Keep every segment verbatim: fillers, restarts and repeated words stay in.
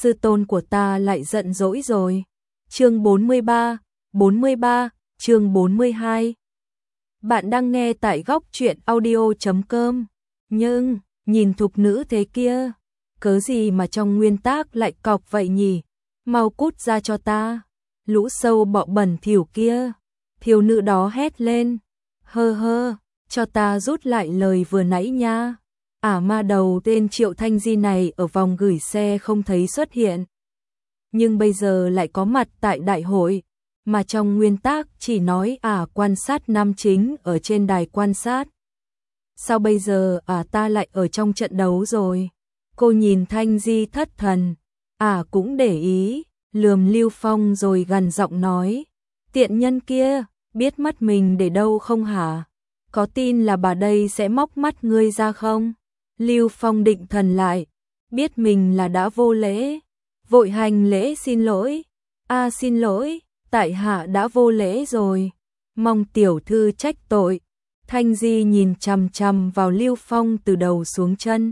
sư tôn của ta lại giận dỗi rồi. Chương bốn mươi ba, bốn mươi ba, chương bốn mươi hai. Bạn đang nghe tại góc truyện audio chấm com. Nhưng, nhìn thục nữ thế kia, cớ gì mà trong nguyên tác lại cọc vậy nhỉ? Mau cút ra cho ta. Lũ sâu bọ bẩn thỉu kia. Thiếu nữ đó hét lên. Hơ hơ, cho ta rút lại lời vừa nãy nha. Ả ma đầu tên Triệu Thanh Di này ở vòng gửi xe không thấy xuất hiện. Nhưng bây giờ lại có mặt tại đại hội, mà trong nguyên tác chỉ nói Ả quan sát nam chính ở trên đài quan sát. Sao bây giờ Ả ta lại ở trong trận đấu rồi? Cô nhìn Thanh Di thất thần, Ả cũng để ý, lườm Lưu Phong rồi gằn giọng nói. Tiện nhân kia, biết mắt mình để đâu không hả? Có tin là bà đây sẽ móc mắt ngươi ra không? Lưu Phong định thần lại, biết mình là đã vô lễ, vội hành lễ xin lỗi. A xin lỗi, tại hạ đã vô lễ rồi, mong tiểu thư trách tội. Thanh Di nhìn chằm chằm vào Lưu Phong từ đầu xuống chân,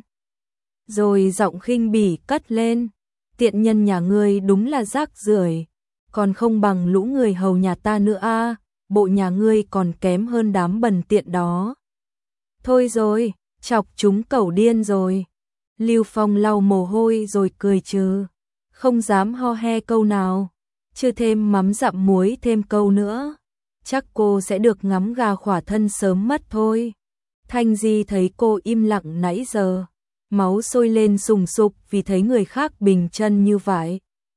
rồi giọng khinh bỉ cất lên. Tiện nhân nhà ngươi đúng là rác rưởi, còn không bằng lũ người hầu nhà ta nữa a, bộ nhà ngươi còn kém hơn đám bần tiện đó. Thôi rồi, chọc chúng cẩu điên rồi. Lưu Phong lau mồ hôi rồi cười trừ, không dám ho he câu nào, chưa thêm mắm dặm muối thêm câu nữa, chắc cô sẽ được ngắm gà khỏa thân sớm mất thôi. Thanh Di thấy cô im lặng nãy giờ, máu sôi lên sùng sục vì thấy người khác bình chân như vậy.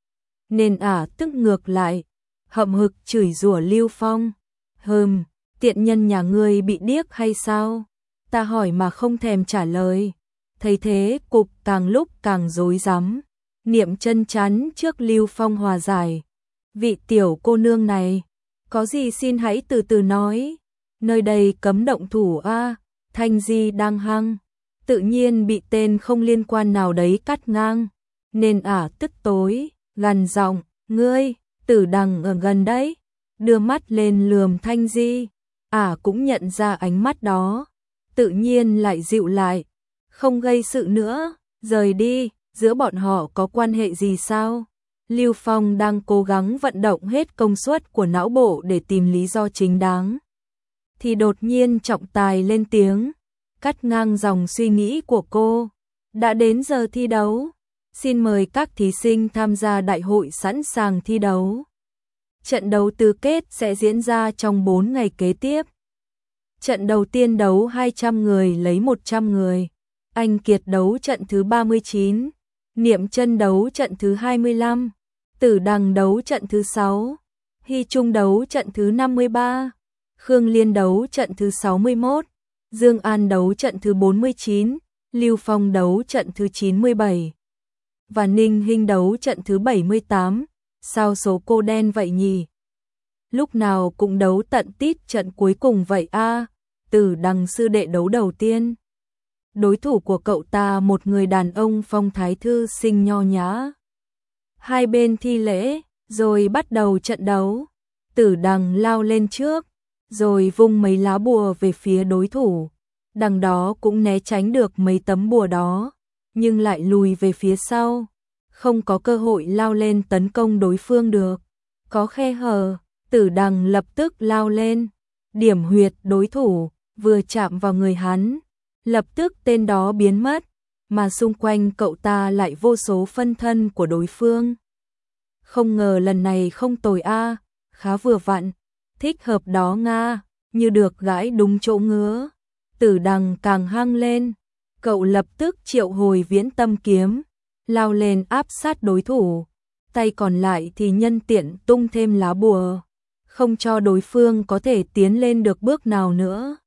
Nên Ả tức ngược lại, hậm hực chửi rủa Lưu Phong. Hừm, tiện nhân nhà ngươi bị điếc hay sao? Ta hỏi mà không thèm trả lời. Thấy thế cục càng lúc càng rối rắm. Niệm chân chắn trước Lưu Phong hòa giải. Vị tiểu cô nương này, có gì xin hãy từ từ nói. Nơi đây cấm động thủ a. Thanh Di đang hăng, tự nhiên bị tên không liên quan nào đấy cắt ngang. Nên Ả tức tối, gằn giọng, ngươi, Tử Đằng ở gần đấy. Đưa mắt lên lườm Thanh Di, Ả cũng nhận ra ánh mắt đó, tự nhiên lại dịu lại. Không gây sự nữa, rời đi, giữa bọn họ có quan hệ gì sao? Lưu Phong đang cố gắng vận động hết công suất của não bộ để tìm lý do chính đáng. Thì đột nhiên trọng tài lên tiếng, cắt ngang dòng suy nghĩ của cô. Đã đến giờ thi đấu, xin mời các thí sinh tham gia đại hội sẵn sàng thi đấu. Trận đấu tứ kết sẽ diễn ra trong bốn ngày kế tiếp. Trận đầu tiên đấu hai trăm người lấy một trăm người. Anh Kiệt đấu trận thứ ba mươi chín. Niệm Chân đấu trận thứ hai mươi lăm. Tử Đằng đấu trận thứ sáu. Hy Trung đấu trận thứ năm mươi ba. Khương Liên đấu trận thứ sáu mươi mốt. Dương An đấu trận thứ bốn mươi chín. Lưu Phong đấu trận thứ chín mươi bảy. Và Ninh Hinh đấu trận thứ bảy mươi tám. Sao số cô đen vậy nhỉ? Lúc nào cũng đấu tận tít trận cuối cùng vậy a. Tử Đằng sư đệ đấu đầu tiên. Đối thủ của cậu ta một người đàn ông phong thái thư sinh nho nhã. Hai bên thi lễ, rồi bắt đầu trận đấu. Tử Đằng lao lên trước, rồi vung mấy lá bùa về phía đối thủ. Đằng đó cũng né tránh được mấy tấm bùa đó, nhưng lại lùi về phía sau. Không có cơ hội lao lên tấn công đối phương được. Có khe hở, Tử Đằng lập tức lao lên, điểm huyệt đối thủ, vừa chạm vào người hắn, lập tức tên đó biến mất, mà xung quanh cậu ta lại vô số phân thân của đối phương. Không ngờ lần này không tồi a, khá vừa vặn, thích hợp đó nga, như được gãi đúng chỗ ngứa. Tử Đằng càng hăng lên, cậu lập tức triệu hồi Viễn Tâm kiếm, lao lên áp sát đối thủ, tay còn lại thì nhân tiện tung thêm lá bùa, không cho đối phương có thể tiến lên được bước nào nữa.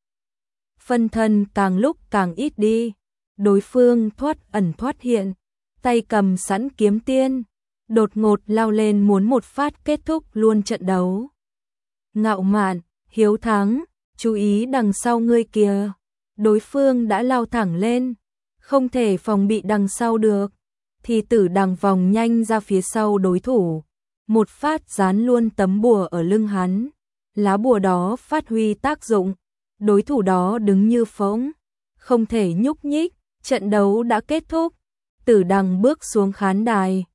Phân thân càng lúc càng ít đi, đối phương thoát ẩn thoát hiện, tay cầm sẵn kiếm tiên, đột ngột lao lên muốn một phát kết thúc luôn trận đấu. Ngạo Mạn, Hiếu Thắng, chú ý đằng sau ngươi kìa. Đối phương đã lao thẳng lên, không thể phòng bị đằng sau được, thì Tử Đằng vòng nhanh ra phía sau đối thủ, một phát dán luôn tấm bùa ở lưng hắn. Lá bùa đó phát huy tác dụng, đối thủ đó đứng như phỗng, không thể nhúc nhích, trận đấu đã kết thúc. Tử Đằng bước xuống khán đài,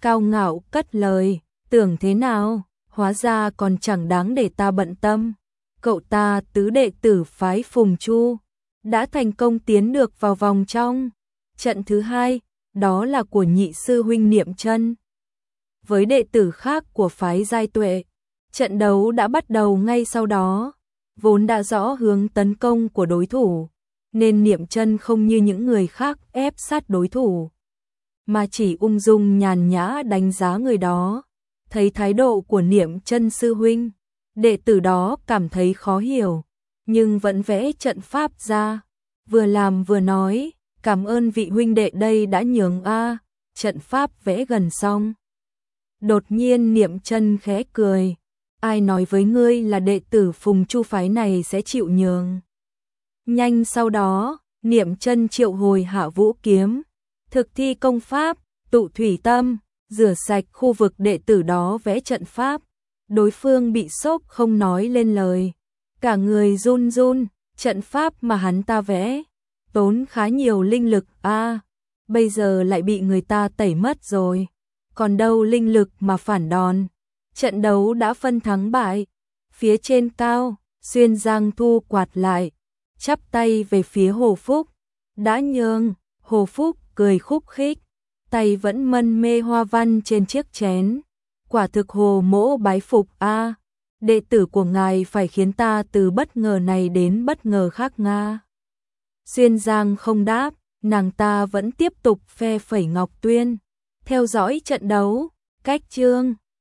cao ngạo cất lời, tưởng thế nào, hóa ra còn chẳng đáng để ta bận tâm. Cậu ta tứ đệ tử phái Phùng Chu, đã thành công tiến được vào vòng trong. Trận thứ hai, đó là của nhị sư huynh Niệm Chân với đệ tử khác của phái Giai Tuệ. Trận đấu đã bắt đầu ngay sau đó, vốn đã rõ hướng tấn công của đối thủ, nên Niệm Chân không như những người khác ép sát đối thủ, mà chỉ ung dung nhàn nhã đánh giá người đó. Thấy thái độ của Niệm Chân sư huynh, đệ tử đó cảm thấy khó hiểu, nhưng vẫn vẽ trận pháp ra, vừa làm vừa nói, cảm ơn vị huynh đệ đây đã nhường a, trận pháp vẽ gần xong. Đột nhiên Niệm Chân khẽ cười, ai nói với ngươi là đệ tử Phùng Chu phái này sẽ chịu nhường. Nhanh sau đó, Niệm Chân triệu hồi Hạ Vũ kiếm, thực thi công pháp, tụ thủy tâm, rửa sạch khu vực đệ tử đó vẽ trận pháp. Đối phương bị sốc không nói lên lời, cả người run run, trận pháp mà hắn ta vẽ tốn khá nhiều linh lực a, à, bây giờ lại bị người ta tẩy mất rồi, còn đâu linh lực mà phản đòn. Trận đấu đã phân thắng bại. Phía trên cao, Xuyên Giang thu quạt lại, chắp tay về phía Hồ Phúc, đã nhường. Hồ Phúc cười khúc khích, tay vẫn mân mê hoa văn trên chiếc chén. Quả thực Hồ mỗ bái phục a, à, đệ tử của ngài phải khiến ta từ bất ngờ này đến bất ngờ khác nga. Xuyên Giang không đáp, nàng ta vẫn tiếp tục phe phẩy ngọc tuyên, theo dõi trận đấu. Cách chương